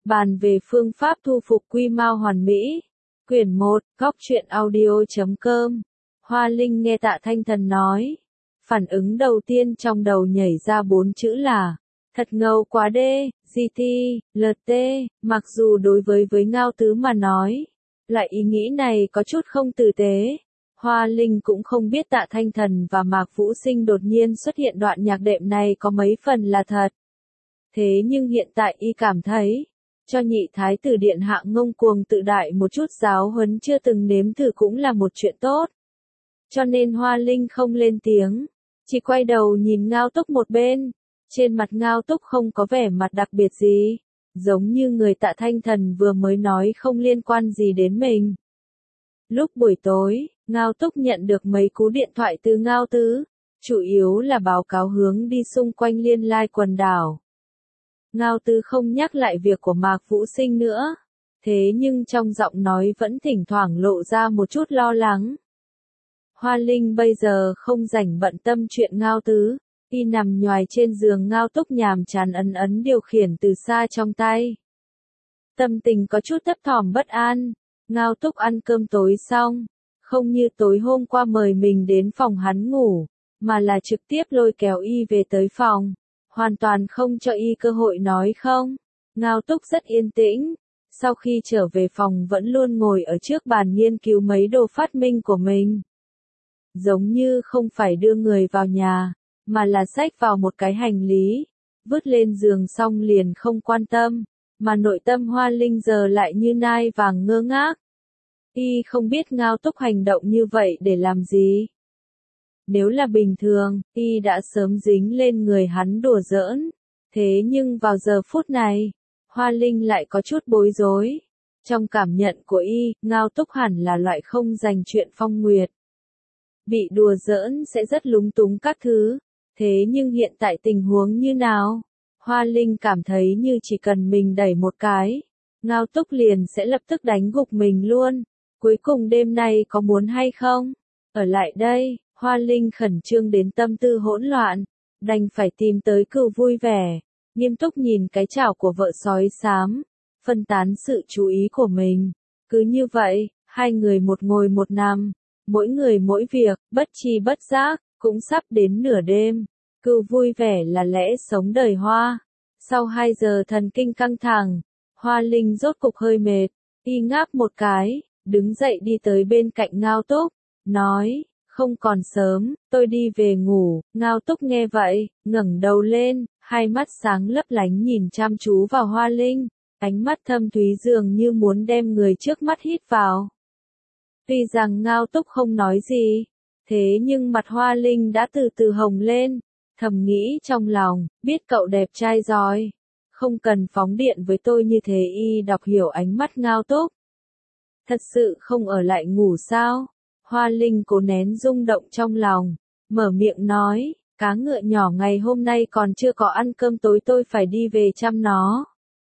Bàn về phương pháp thu phục quy mao hoàn mỹ. Quyển 1, góc truyện audio.com. Hoa Linh nghe Tạ Thanh Thần nói. Phản ứng đầu tiên trong đầu nhảy ra 4 chữ là thật ngầu quá đê, GT, LT, mặc dù đối với Ngao Tứ mà nói, loại ý nghĩ này có chút không tử tế. Hoa Linh cũng không biết Tạ Thanh Thần và Mạc Vũ Sinh đột nhiên xuất hiện đoạn nhạc đệm này có mấy phần là thật. Thế nhưng hiện tại y cảm thấy, cho nhị thái tử điện hạ ngông cuồng tự đại một chút giáo huấn chưa từng nếm thử cũng là một chuyện tốt. Cho nên Hoa Linh không lên tiếng, chỉ quay đầu nhìn Ngao Túc một bên. Trên mặt Ngao Túc không có vẻ mặt đặc biệt gì, giống như người Tạ Thanh Thần vừa mới nói không liên quan gì đến mình. Lúc buổi tối, Ngao Túc nhận được mấy cú điện thoại từ Ngao Tứ, chủ yếu là báo cáo hướng đi xung quanh Liên Lai quần đảo. Ngao Tứ không nhắc lại việc của Mạc Vũ Sinh nữa, thế nhưng trong giọng nói vẫn thỉnh thoảng lộ ra một chút lo lắng. Hoa Linh bây giờ không rảnh bận tâm chuyện Ngao Tứ, y nằm nhoài trên giường Ngao Túc nhàm chán ấn điều khiển từ xa trong tay. Tâm tình có chút thấp thỏm bất an. Ngao Túc ăn cơm tối xong, không như tối hôm qua mời mình đến phòng hắn ngủ, mà là trực tiếp lôi kéo y về tới phòng, hoàn toàn không cho y cơ hội nói không. Ngao Túc rất yên tĩnh, sau khi trở về phòng vẫn luôn ngồi ở trước bàn nghiên cứu mấy đồ phát minh của mình. Giống như không phải đưa người vào nhà, mà là xách vào một cái hành lý, vứt lên giường xong liền không quan tâm, mà nội tâm Hoa Linh giờ lại như nai vàng ngơ ngác. Y không biết Ngao Túc hành động như vậy để làm gì. Nếu là bình thường, y đã sớm dính lên người hắn đùa giỡn. Thế nhưng vào giờ phút này, Hoa Linh lại có chút bối rối. Trong cảm nhận của y, Ngao Túc hẳn là loại không dành chuyện phong nguyệt. Bị đùa giỡn sẽ rất lúng túng các thứ. Thế nhưng hiện tại tình huống như nào? Hoa Linh cảm thấy như chỉ cần mình đẩy một cái, Ngao Túc liền sẽ lập tức đánh gục mình luôn. Cuối cùng đêm nay có muốn hay không? Ở lại đây, Hoa Linh khẩn trương đến tâm tư hỗn loạn, đành phải tìm tới Cừu vui vẻ, nghiêm túc nhìn cái chảo của vợ sói xám, phân tán sự chú ý của mình. Cứ như vậy, hai người một ngồi một nằm, mỗi người mỗi việc, bất tri bất giác, cũng sắp đến nửa đêm. Cừu vui vẻ là lẽ sống đời Hoa. Sau 2 giờ thần kinh căng thẳng, Hoa Linh rốt cục hơi mệt, y ngáp một cái, đứng dậy đi tới bên cạnh Ngao Túc, nói, không còn sớm, tôi đi về ngủ. Ngao Túc nghe vậy, ngẩng đầu lên, hai mắt sáng lấp lánh nhìn chăm chú vào Hoa Linh, ánh mắt thâm thúy dường như muốn đem người trước mắt hít vào. Tuy rằng Ngao Túc không nói gì, thế nhưng mặt Hoa Linh đã từ từ hồng lên, thầm nghĩ trong lòng, biết cậu đẹp trai rồi, không cần phóng điện với tôi như thế. Y đọc hiểu ánh mắt Ngao Túc. Thật sự không ở lại ngủ sao? Hoa Linh cố nén rung động trong lòng, mở miệng nói, cá ngựa nhỏ ngày hôm nay còn chưa có ăn cơm tối, tôi phải đi về chăm nó.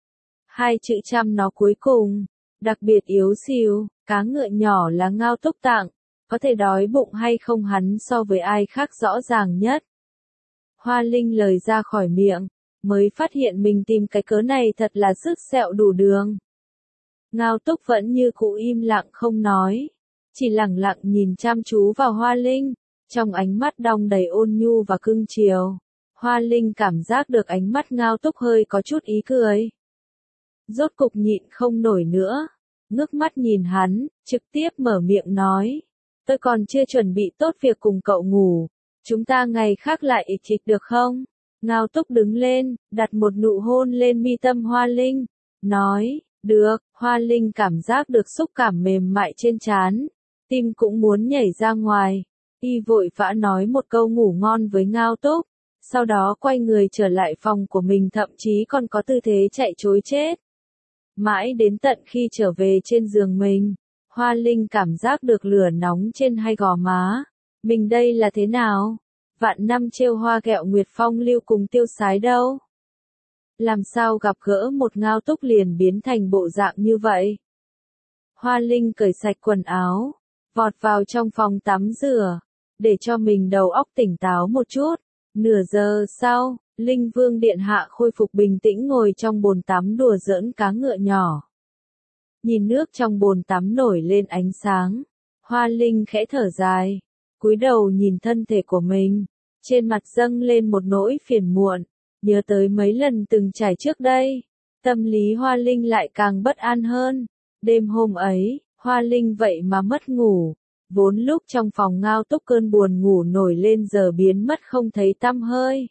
2 chữ chăm nó cuối cùng, đặc biệt yếu xìu. Cá ngựa nhỏ là Ngao Túc tặng, có thể đói bụng hay không hắn so với ai khác rõ ràng nhất. Hoa Linh lời ra khỏi miệng, mới phát hiện mình tìm cái cớ này thật là sứt sẹo đủ đường. Ngao Túc vẫn như cũ im lặng không nói, chỉ lẳng lặng nhìn chăm chú vào Hoa Linh, trong ánh mắt đong đầy ôn nhu và cưng chiều. Hoa Linh cảm giác được ánh mắt Ngao Túc hơi có chút ý cười. Rốt cục nhịn không nổi nữa, ngước mắt nhìn hắn, trực tiếp mở miệng nói, tôi còn chưa chuẩn bị tốt việc cùng cậu ngủ, chúng ta ngày khác lại ịch ịch được không? Ngao Túc đứng lên, đặt một nụ hôn lên mi tâm Hoa Linh, nói, được. Hoa Linh cảm giác được xúc cảm mềm mại trên trán, tim cũng muốn nhảy ra ngoài. Y vội vã nói một câu ngủ ngon với Ngao Túc, sau đó quay người trở lại phòng của mình, thậm chí còn có tư thế chạy trối chết. Mãi đến tận khi trở về trên giường mình, Hoa Linh cảm giác được lửa nóng trên hai gò má. Mình đây là thế nào? Vạn năm trêu hoa ghẹo nguyệt phong lưu cùng tiêu sái đâu? Làm sao gặp gỡ một Ngao Túc liền biến thành bộ dạng như vậy? Hoa Linh cởi sạch quần áo, vọt vào trong phòng tắm rửa, để cho mình đầu óc tỉnh táo một chút. Nửa giờ sau, Linh Vương Điện Hạ khôi phục bình tĩnh ngồi trong bồn tắm đùa giỡn cá ngựa nhỏ. Nhìn nước trong bồn tắm nổi lên ánh sáng, Hoa Linh khẽ thở dài, cúi đầu nhìn thân thể của mình, trên mặt dâng lên một nỗi phiền muộn, nhớ tới mấy lần từng trải trước đây, tâm lý Hoa Linh lại càng bất an hơn. Đêm hôm ấy, Hoa Linh vậy mà mất ngủ, vốn lúc trong phòng Ngao Túc cơn buồn ngủ nổi lên giờ biến mất không thấy tăm hơi.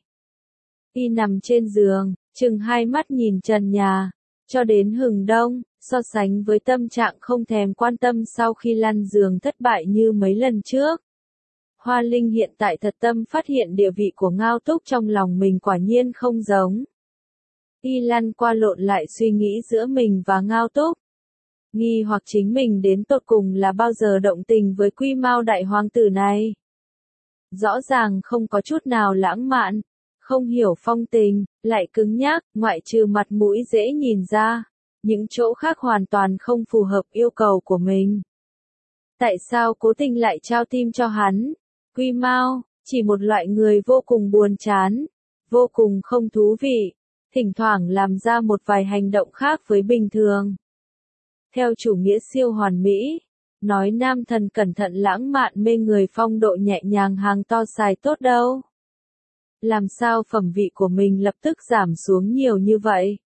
Y nằm trên giường, chừng hai mắt nhìn trần nhà, cho đến hừng đông, so sánh với tâm trạng không thèm quan tâm sau khi lăn giường thất bại như mấy lần trước. Hoa Linh hiện tại thật tâm phát hiện địa vị của Ngao Túc trong lòng mình quả nhiên không giống. Y lăn qua lộn lại suy nghĩ giữa mình và Ngao Túc. Nghi hoặc chính mình đến tột cùng là bao giờ động tình với Quy Mao đại hoàng tử này. Rõ ràng không có chút nào lãng mạn, không hiểu phong tình, lại cứng nhắc, ngoại trừ mặt mũi dễ nhìn ra, những chỗ khác hoàn toàn không phù hợp yêu cầu của mình. Tại sao cố tình lại trao tim cho hắn? Quy Mao, chỉ một loại người vô cùng buồn chán, vô cùng không thú vị, thỉnh thoảng làm ra một vài hành động khác với bình thường. Theo chủ nghĩa siêu hoàn mỹ, nói nam thần cẩn thận lãng mạn mê người phong độ nhẹ nhàng hàng to xài tốt đâu. Làm sao phẩm vị của mình lập tức giảm xuống nhiều như vậy?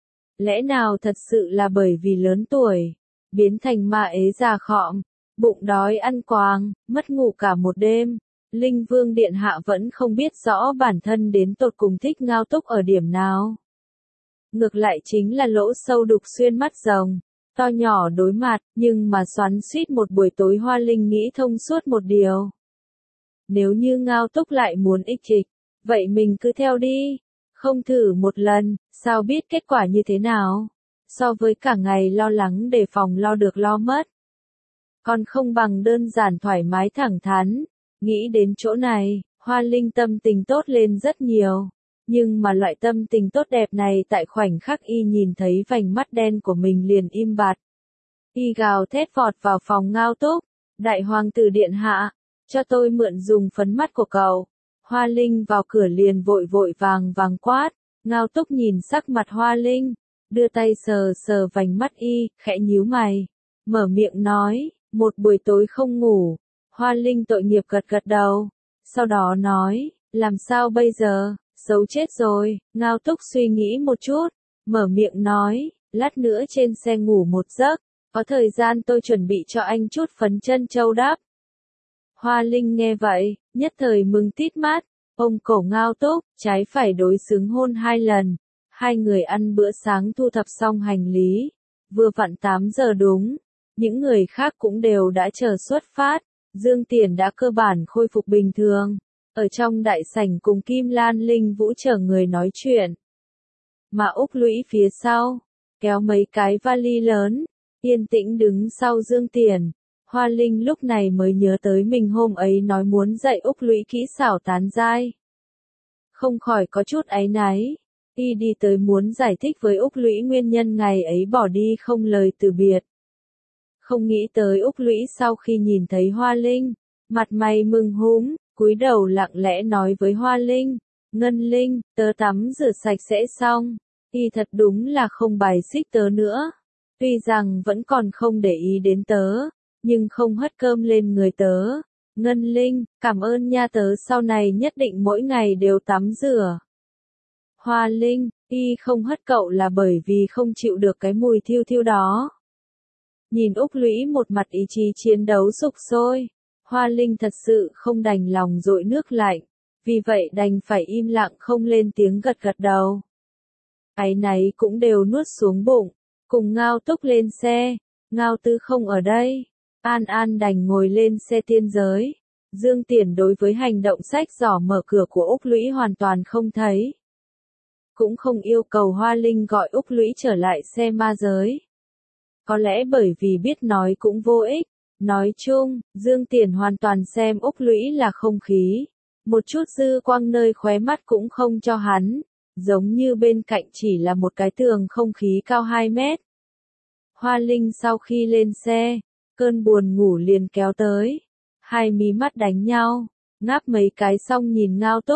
Lẽ nào thật sự là bởi vì lớn tuổi, biến thành ma ế già khọm, bụng đói ăn quàng, mất ngủ cả một đêm? Linh Vương Điện Hạ vẫn không biết rõ bản thân đến tột cùng thích Ngao Túc ở điểm nào. Ngược lại chính là lỗ sâu đục xuyên mắt rồng, to nhỏ đối mặt, nhưng mà xoắn xuýt một buổi tối Hoa Linh nghĩ thông suốt một điều. Nếu như Ngao Túc lại muốn ích kịch, vậy mình cứ theo đi, không thử một lần, sao biết kết quả như thế nào? So với cả ngày lo lắng đề phòng lo được lo mất, còn không bằng đơn giản thoải mái thẳng thắn. Nghĩ đến chỗ này, Hoa Linh tâm tình tốt lên rất nhiều. Nhưng mà loại tâm tình tốt đẹp này tại khoảnh khắc y nhìn thấy vành mắt đen của mình liền im bặt. Y gào thét vọt vào phòng Ngao Túc. Đại hoàng tử điện hạ, cho tôi mượn dùng phấn mắt của cậu. Hoa Linh vào cửa liền vội vội vàng quát. Ngao Túc nhìn sắc mặt Hoa Linh, đưa tay sờ sờ vành mắt y, khẽ nhíu mày. Mở miệng nói, một buổi tối không ngủ. Hoa Linh tội nghiệp gật đầu. Sau đó nói, làm sao bây giờ? Xấu chết rồi. Ngao Túc suy nghĩ một chút, mở miệng nói, lát nữa trên xe ngủ một giấc, có thời gian tôi chuẩn bị cho anh chút phấn chân châu đắp. Hoa Linh nghe vậy, nhất thời mừng tít mắt, ôm cổ Ngao Túc, trái phải đối xứng hôn 2 lần. Hai người ăn bữa sáng thu thập xong hành lý, vừa vặn 8 giờ đúng, những người khác cũng đều đã chờ xuất phát, Dương Tiền đã cơ bản khôi phục bình thường. Ở trong đại sảnh cùng Kim Lan Linh Vũ chờ người nói chuyện. Mà Úc Lũy phía sau, kéo mấy cái vali lớn, yên tĩnh đứng sau Dương Tiền. Hoa Linh lúc này mới nhớ tới mình hôm ấy nói muốn dạy Úc Lũy kỹ xảo tán giai. Không khỏi có chút áy náy, y đi tới muốn giải thích với Úc Lũy nguyên nhân ngày ấy bỏ đi không lời từ biệt. Không nghĩ tới Úc Lũy sau khi nhìn thấy Hoa Linh, mặt mày mừng húm, cúi đầu lặng lẽ nói với Hoa Linh, Ngân Linh, tớ tắm rửa sạch sẽ xong, y thật đúng là không bài xích tớ nữa. Tuy rằng vẫn còn không để ý đến tớ, nhưng không hất cơm lên người tớ. Ngân Linh, cảm ơn nha, tớ sau này nhất định mỗi ngày đều tắm rửa. Hoa Linh, y không hất cậu là bởi vì không chịu được cái mùi thiêu thiêu đó. Nhìn Úc Lũy một mặt ý chí chiến đấu sục sôi, Hoa Linh thật sự không đành lòng dội nước lạnh, vì vậy đành phải im lặng không lên tiếng gật đầu. Áy náy cũng đều nuốt xuống bụng, cùng Ngao Túc lên xe, Ngao Tư không ở đây, An An đành ngồi lên xe tiên giới. Dương Tiền đối với hành động xách giỏ mở cửa của Úc Lũy hoàn toàn không thấy. Cũng không yêu cầu Hoa Linh gọi Úc Lũy trở lại xe ma giới. Có lẽ bởi vì biết nói cũng vô ích. Nói chung, Dương Tiền hoàn toàn xem Úc Lũy là không khí. Một chút dư quang nơi khóe mắt cũng không cho hắn. Giống như bên cạnh chỉ là một cái tường không khí cao 2 mét. Hoa Linh sau khi lên xe, cơn buồn ngủ liền kéo tới. Hai mí mắt đánh nhau, ngáp mấy cái xong nhìn Ngao Túc.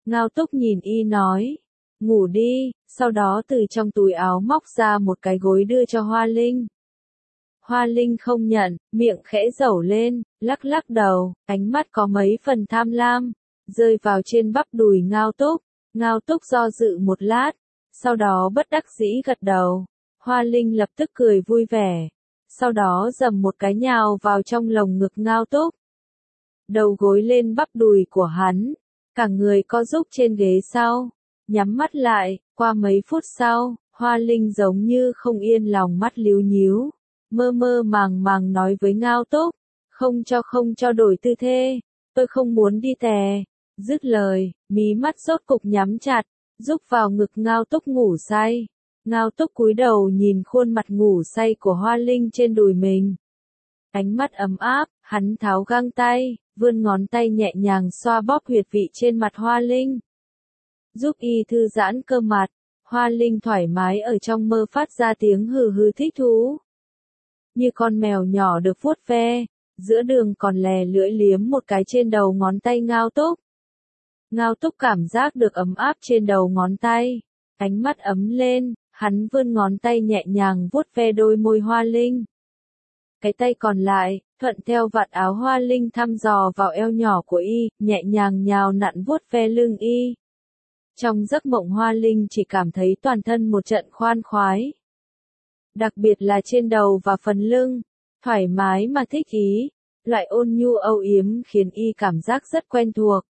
Ngao Túc nhìn y nói, ngủ đi, sau đó từ trong túi áo móc ra một cái gối đưa cho Hoa Linh. Hoa Linh không nhận, miệng khẽ dẩu lên, lắc lắc đầu, ánh mắt có mấy phần tham lam, rơi vào trên bắp đùi Ngao Túc. Ngao Túc do dự một lát, sau đó bất đắc dĩ gật đầu. Hoa Linh lập tức cười vui vẻ, sau đó dầm một cái nhào vào trong lồng ngực Ngao Túc. Đầu gối lên bắp đùi của hắn, cả người co rúm trên ghế sau, nhắm mắt lại. Qua mấy phút sau, Hoa Linh giống như không yên lòng, mắt líu nhíu, mơ mơ màng màng nói với Ngao Túc, không cho đổi tư thế, tôi không muốn đi tè. Dứt lời, mí mắt rốt cục nhắm chặt, rúc vào ngực Ngao Túc ngủ say. Ngao Túc cúi đầu nhìn khuôn mặt ngủ say của Hoa Linh trên đùi mình. Ánh mắt ấm áp, hắn tháo găng tay, vươn ngón tay nhẹ nhàng xoa bóp huyệt vị trên mặt Hoa Linh, giúp y thư giãn cơ mặt. Hoa Linh thoải mái ở trong mơ phát ra tiếng hừ hừ thích thú, như con mèo nhỏ được vuốt ve. Giữa đường còn lè lưỡi liếm một cái trên đầu ngón tay Ngao Túc. Ngao Túc cảm giác được ấm áp trên đầu ngón tay, ánh mắt ấm lên, hắn vươn ngón tay nhẹ nhàng vuốt ve đôi môi Hoa Linh. Cái tay còn lại, thuận theo vạt áo Hoa Linh thăm dò vào eo nhỏ của y, nhẹ nhàng nhào nặn vuốt ve lưng y. Trong giấc mộng Hoa Linh chỉ cảm thấy toàn thân một trận khoan khoái. Đặc biệt là trên đầu và phần lưng, thoải mái mà thích ý, loại ôn nhu âu yếm khiến y cảm giác rất quen thuộc.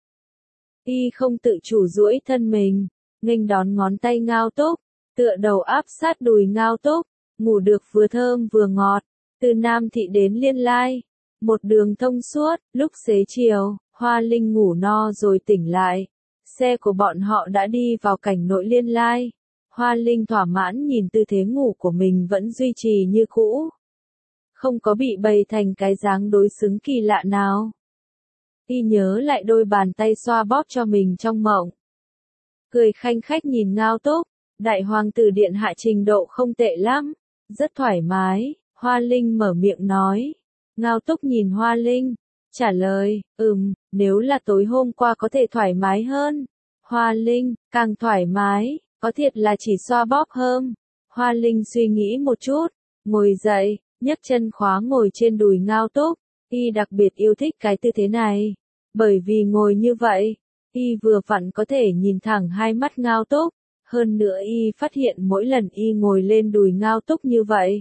Y không tự chủ duỗi thân mình, nghênh đón ngón tay Ngao Túc, tựa đầu áp sát đùi Ngao Túc, ngủ được vừa thơm vừa ngọt. Từ Nam Thị đến Liên Lai, một đường thông suốt. Lúc xế chiều, Hoa Linh ngủ no rồi tỉnh lại. Xe của bọn họ đã đi vào cảnh nội Liên Lai. Hoa Linh thỏa mãn nhìn tư thế ngủ của mình vẫn duy trì như cũ, không có bị bày thành cái dáng đối xứng kỳ lạ nào. Y nhớ lại đôi bàn tay xoa bóp cho mình trong mộng, cười khanh khách nhìn Ngao Túc, đại hoàng tử điện hạ trình độ không tệ lắm, rất thoải mái. Hoa Linh mở miệng nói. Ngao Túc nhìn Hoa Linh, trả lời, nếu là tối hôm qua có thể thoải mái hơn. Hoa Linh, càng thoải mái, có thiệt là chỉ xoa bóp hơn. Hoa Linh suy nghĩ một chút, ngồi dậy, nhấc chân khóa ngồi trên đùi Ngao Túc. Y đặc biệt yêu thích cái tư thế này, bởi vì ngồi như vậy, y vừa vặn có thể nhìn thẳng hai mắt Ngao Túc. Hơn nữa y phát hiện mỗi lần y ngồi lên đùi Ngao Túc như vậy,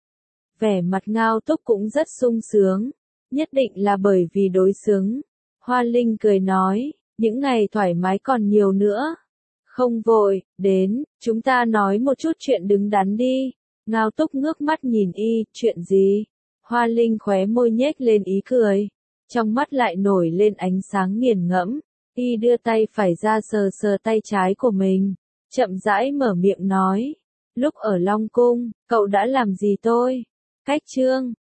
vẻ mặt Ngao Túc cũng rất sung sướng, nhất định là bởi vì đối xứng. Hoa Linh cười nói, những ngày thoải mái còn nhiều nữa. Không vội, đến, chúng ta nói một chút chuyện đứng đắn đi. Ngao Túc ngước mắt nhìn y, chuyện gì? Hoa Linh khóe môi nhếch lên ý cười, trong mắt lại nổi lên ánh sáng nghiền ngẫm. Y đưa tay phải ra sờ sờ tay trái của mình, chậm rãi mở miệng nói, lúc ở Long Cung, cậu đã làm gì tôi? Cách chương